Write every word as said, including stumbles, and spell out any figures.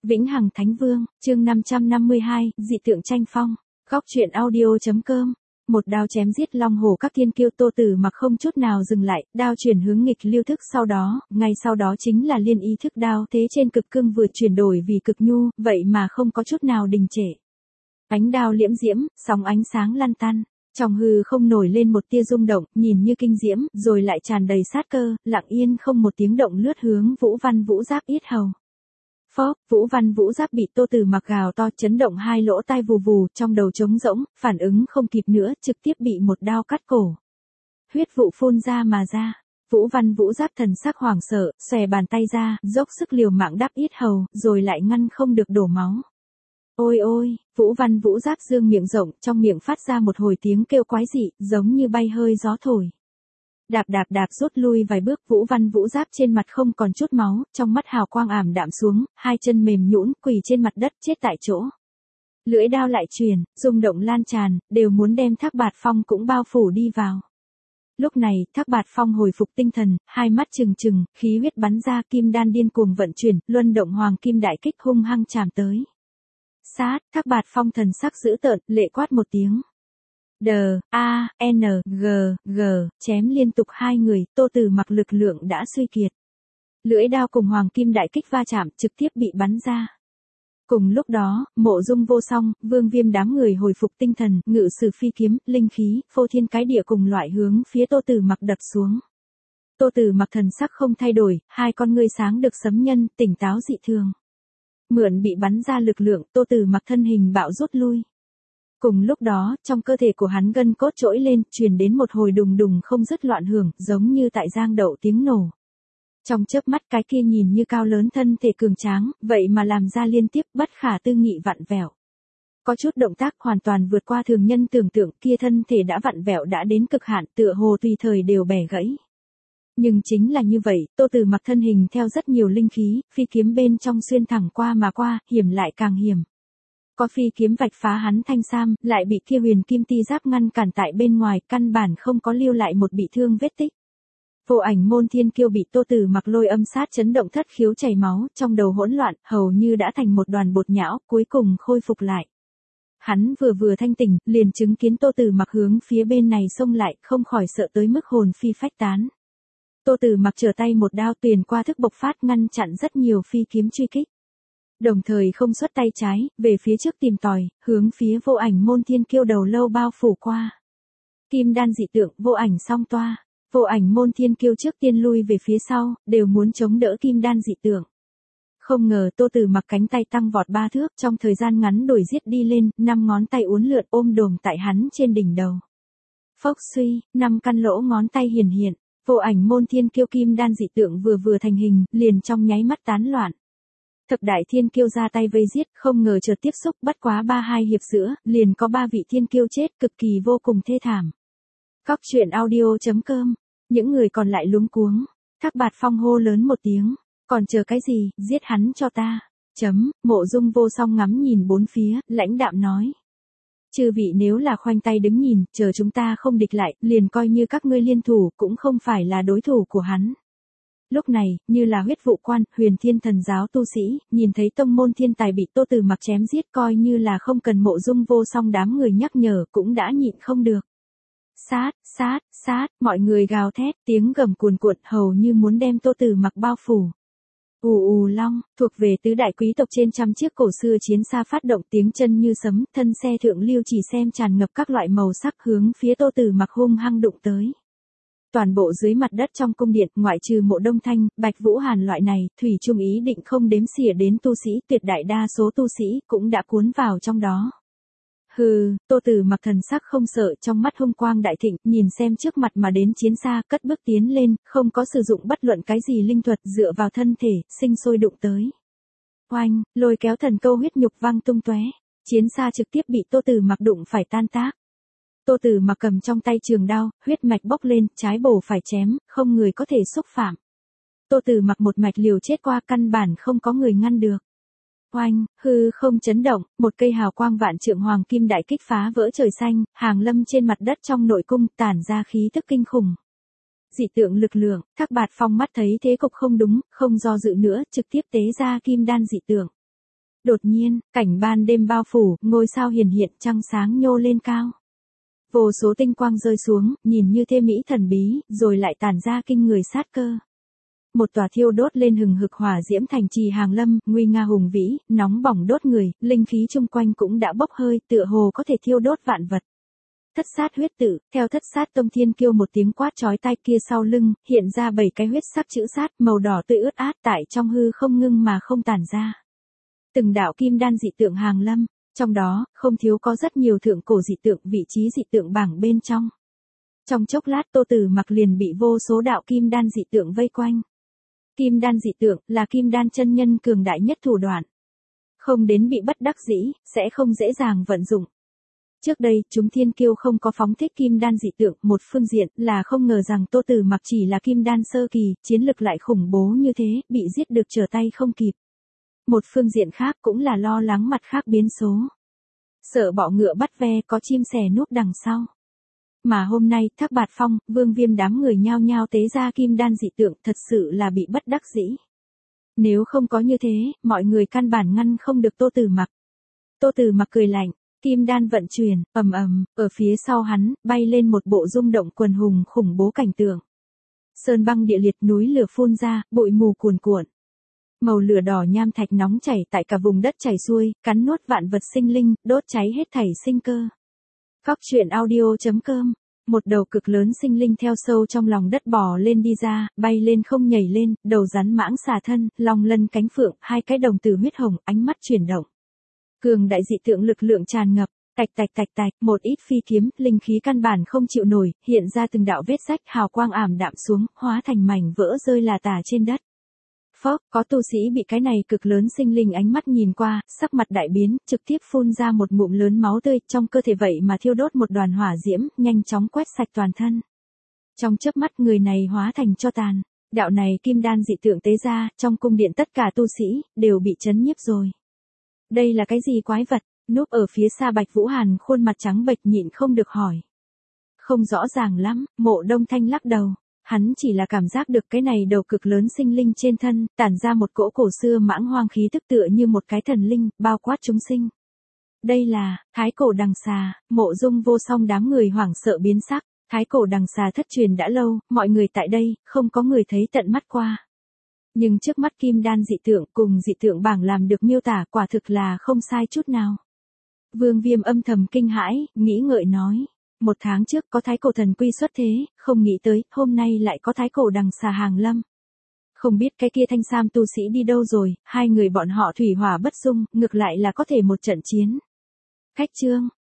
Vĩnh Hằng Thánh Vương, chương năm trăm năm mươi hai, dị tượng tranh phong. Góc truyện audio.com. Một đao chém giết long hổ các thiên kiêu. Tô Tử Mặc không chút nào dừng lại, đao chuyển hướng nghịch lưu thức, sau đó, ngay sau đó chính là liên ý thức đao thế trên cực cương vừa chuyển đổi vì cực nhu, vậy mà không có chút nào đình trệ. Ánh đao liễm diễm, sóng ánh sáng lăn tăn, trong hư không nổi lên một tia rung động, nhìn như kinh diễm, rồi lại tràn đầy sát cơ, lặng yên không một tiếng động lướt hướng Vũ Văn Vũ Giáp yết hầu. Phốc, Vũ Văn Vũ Giáp bị Tô Tử Mặc gào to chấn động hai lỗ tai vù vù, trong đầu trống rỗng, phản ứng không kịp nữa, trực tiếp bị một đao cắt cổ. Huyết vụ phun ra mà ra. Vũ Văn Vũ Giáp thần sắc hoảng sợ, xòe bàn tay ra, dốc sức liều mạng đắp yết hầu, rồi lại ngăn không được đổ máu. Ôi ôi, Vũ Văn Vũ Giáp dương miệng rộng, trong miệng phát ra một hồi tiếng kêu quái dị, giống như bay hơi gió thổi. Đạp đạp đạp rút lui vài bước, Vũ Văn Vũ Giáp trên mặt không còn chút máu, trong mắt hào quang ảm đạm xuống, hai chân mềm nhũn quỳ trên mặt đất chết tại chỗ. Lưỡi đao lại truyền, rung động lan tràn, đều muốn đem Thác Bạt Phong cũng bao phủ đi vào. Lúc này, Thác Bạt Phong hồi phục tinh thần, hai mắt trừng trừng, khí huyết bắn ra, kim đan điên cuồng vận chuyển, luân động hoàng kim đại kích hung hăng chạm tới. Sát, Thác Bạt Phong thần sắc dữ tợn, lệ quát một tiếng. D, A, N, G, G, chém liên tục hai người, Tô Tử Mặc lực lượng đã suy kiệt. Lưỡi đao cùng hoàng kim đại kích va chạm, trực tiếp bị bắn ra. Cùng lúc đó, Mộ Dung Vô Song, Vương Viêm đám người hồi phục tinh thần, ngự sử phi kiếm, linh khí, phô thiên cái địa cùng loại hướng phía Tô Tử Mặc đập xuống. Tô Tử Mặc thần sắc không thay đổi, hai con ngươi sáng được sấm nhân, tỉnh táo dị thường. Mượn bị bắn ra lực lượng, Tô Tử Mặc thân hình bạo rút lui. Cùng lúc đó, trong cơ thể của hắn gân cốt trỗi lên, truyền đến một hồi đùng đùng không dứt loạn hưởng, giống như tại giang đậu tiếng nổ. Trong chớp mắt cái kia nhìn như cao lớn thân thể cường tráng, vậy mà làm ra liên tiếp bất khả tư nghị vặn vẹo. Có chút động tác hoàn toàn vượt qua thường nhân tưởng tượng, kia thân thể đã vặn vẹo đã đến cực hạn, tựa hồ tùy thời đều bẻ gãy. Nhưng chính là như vậy, Tô Tử Mặc thân hình theo rất nhiều linh khí, phi kiếm bên trong xuyên thẳng qua mà qua, hiểm lại càng hiểm. Có phi kiếm vạch phá hắn thanh sam, lại bị kia huyền kim ti giáp ngăn cản tại bên ngoài, căn bản không có lưu lại một bị thương vết tích. Vô Ảnh Môn Thiên Kiêu bị Tô Tử Mặc lôi âm sát chấn động thất khiếu chảy máu, trong đầu hỗn loạn, hầu như đã thành một đoàn bột nhão, cuối cùng khôi phục lại. Hắn vừa vừa thanh tỉnh, liền chứng kiến Tô Tử Mặc hướng phía bên này xông lại, không khỏi sợ tới mức hồn phi phách tán. Tô Tử Mặc trở tay một đao tuyền qua thức bộc phát, ngăn chặn rất nhiều phi kiếm truy kích. Đồng thời không xuất tay trái, về phía trước tìm tòi, hướng phía Vô Ảnh Môn Thiên Kiêu đầu lâu bao phủ qua. Kim đan dị tượng, vô ảnh song toa. Vô Ảnh Môn Thiên Kiêu trước tiên lui về phía sau, đều muốn chống đỡ kim đan dị tượng. Không ngờ Tô Tử Mặc cánh tay tăng vọt ba thước, trong thời gian ngắn đổi giết đi lên, năm ngón tay uốn lượn ôm đồm tại hắn trên đỉnh đầu. Phốc suy, năm căn lỗ ngón tay hiển hiện, Vô Ảnh Môn Thiên Kiêu kim đan dị tượng vừa vừa thành hình, liền trong nháy mắt tán loạn. Thập đại thiên kiêu ra tay vây giết, không ngờ chợt tiếp xúc, bất quá ba hai hiệp giữa, liền có ba vị thiên kiêu chết, cực kỳ vô cùng thê thảm. Góc truyện audio.com. Những người còn lại luống cuống. Thác Bạt Phong hô lớn một tiếng, còn chờ cái gì, giết hắn cho ta. Chấm, Mộ Dung Vô Song ngắm nhìn bốn phía, lãnh đạm nói. Chư vị nếu là khoanh tay đứng nhìn, chờ chúng ta không địch lại, liền coi như các ngươi liên thủ, cũng không phải là đối thủ của hắn. Lúc này, như là Huyết Vụ Quan, Huyền Thiên Thần giáo tu sĩ, nhìn thấy tông môn thiên tài bị Tô Tử Mặc chém giết, coi như là không cần Mộ Dung Vô Song đám người nhắc nhở, cũng đã nhịn không được. Sát, sát, sát, mọi người gào thét, tiếng gầm cuồn cuộn, hầu như muốn đem Tô Tử Mặc bao phủ. Ù ù long, thuộc về tứ đại quý tộc trên trăm chiếc cổ xưa chiến xa phát động, tiếng chân như sấm, thân xe thượng lưu chỉ xem tràn ngập các loại màu sắc hướng phía Tô Tử Mặc hung hăng đụng tới. Toàn bộ dưới mặt đất trong cung điện, ngoại trừ Mộ Đông Thanh, Bạch Vũ Hàn loại này, thủy chung ý định không đếm xỉa đến tu sĩ, tuyệt đại đa số tu sĩ cũng đã cuốn vào trong đó. Hừ, Tô Tử Mặc thần sắc không sợ, trong mắt hung quang đại thịnh, nhìn xem trước mặt mà đến chiến xa, cất bước tiến lên, không có sử dụng bất luận cái gì linh thuật, dựa vào thân thể, sinh sôi đụng tới. Oanh, lôi kéo thần câu huyết nhục văng tung tóe, chiến xa trực tiếp bị Tô Tử Mặc đụng phải tan tác. Tô Tử Mặc cầm trong tay trường đao, huyết mạch bốc lên, trái bổ phải chém, không người có thể xúc phạm. Tô Tử Mặc một mạch liều chết qua, căn bản không có người ngăn được. Oanh, hư không chấn động, một cây hào quang vạn trượng hoàng kim đại kích phá vỡ trời xanh, hàng lâm trên mặt đất trong nội cung, tản ra khí tức kinh khủng. Dị tượng lực lượng, Thác Bạt Phong mắt thấy thế cục không đúng, không do dự nữa, trực tiếp tế ra kim đan dị tượng. Đột nhiên, cảnh ban đêm bao phủ, ngôi sao hiển hiện, trăng sáng nhô lên cao. Vô số tinh quang rơi xuống, nhìn như thê mỹ thần bí, rồi lại tản ra kinh người sát cơ. Một tòa thiêu đốt lên hừng hực hỏa diễm thành trì hàng lâm, nguy nga hùng vĩ, nóng bỏng đốt người, linh khí chung quanh cũng đã bốc hơi, tựa hồ có thể thiêu đốt vạn vật. Thất sát huyết tự, theo thất sát tông thiên kiêu một tiếng quát chói tai kia sau lưng, hiện ra bảy cái huyết sắc chữ sát, màu đỏ tươi ướt át tại trong hư không ngưng mà không tản ra. Từng đạo kim đan dị tượng hàng lâm, trong đó, không thiếu có rất nhiều thượng cổ dị tượng, vị trí dị tượng bảng bên trong. Trong chốc lát Tô Tử Mặc liền bị vô số đạo kim đan dị tượng vây quanh. Kim đan dị tượng là kim đan chân nhân cường đại nhất thủ đoạn. Không đến bị bất đắc dĩ, sẽ không dễ dàng vận dụng. Trước đây, chúng thiên kiêu không có phóng thích kim đan dị tượng, một phương diện là không ngờ rằng Tô Tử Mặc chỉ là kim đan sơ kỳ, chiến lực lại khủng bố như thế, bị giết được trở tay không kịp. Một phương diện khác cũng là lo lắng mặt khác biến số. Sợ bọ ngựa bắt ve có chim sẻ núp đằng sau. Mà hôm nay, Thác Bạt Phong, Vương Viêm đám người nhao nhao tế ra kim đan dị tượng, thật sự là bị bất đắc dĩ. Nếu không có như thế, mọi người căn bản ngăn không được Tô Tử Mặc. Tô Tử Mặc cười lạnh, kim đan vận chuyển, ầm ầm, ở phía sau hắn, bay lên một bộ rung động quần hùng khủng bố cảnh tượng. Sơn băng địa liệt, núi lửa phun ra, bụi mù cuồn cuộn. Màu lửa đỏ nham thạch nóng chảy tại cả vùng đất chảy xuôi, cắn nuốt vạn vật sinh linh, đốt cháy hết thảy sinh cơ. Góc truyện audio chấm com. Một đầu cực lớn sinh linh theo sâu trong lòng đất bò lên đi ra, bay lên không nhảy lên, đầu rắn mãng xà thân, long lân cánh phượng, hai cái đồng tử huyết hồng, ánh mắt chuyển động. Cường đại dị tượng lực lượng tràn ngập, tạch tạch tạch tạch, một ít phi kiếm, linh khí căn bản không chịu nổi, hiện ra từng đạo vết rách, hào quang ảm đạm xuống, hóa thành mảnh vỡ rơi là tả trên đất. Phốc, có tu sĩ bị cái này cực lớn sinh linh ánh mắt nhìn qua, sắc mặt đại biến, trực tiếp phun ra một ngụm lớn máu tươi, trong cơ thể vậy mà thiêu đốt một đoàn hỏa diễm, nhanh chóng quét sạch toàn thân. Trong chớp mắt người này hóa thành tro tàn, đạo này kim đan dị tượng tế ra, trong cung điện tất cả tu sĩ, đều bị chấn nhiếp rồi. Đây là cái gì quái vật, núp ở phía xa Bạch Vũ Hàn khuôn mặt trắng bệch nhịn không được hỏi. Không rõ ràng lắm, Mộ Đông Thanh lắc đầu. Hắn chỉ là cảm giác được cái này đầu cực lớn sinh linh trên thân, tản ra một cỗ cổ xưa mãng hoang khí tức tựa như một cái thần linh, bao quát chúng sinh. Đây là, thái cổ đằng xà, Mộ Dung vô song đám người hoảng sợ biến sắc, thái cổ đằng xà thất truyền đã lâu, mọi người tại đây, không có người thấy tận mắt qua. Nhưng trước mắt kim đan dị tượng cùng dị tượng bảng làm được miêu tả quả thực là không sai chút nào. Vương Viêm âm thầm kinh hãi, nghĩ ngợi nói. Một tháng trước có thái cổ thần quy xuất thế, không nghĩ tới, hôm nay lại có thái cổ đằng xà hàng lâm. Không biết cái kia thanh sam tu sĩ đi đâu rồi, hai người bọn họ thủy hỏa bất dung, ngược lại là có thể một trận chiến. Khách chương,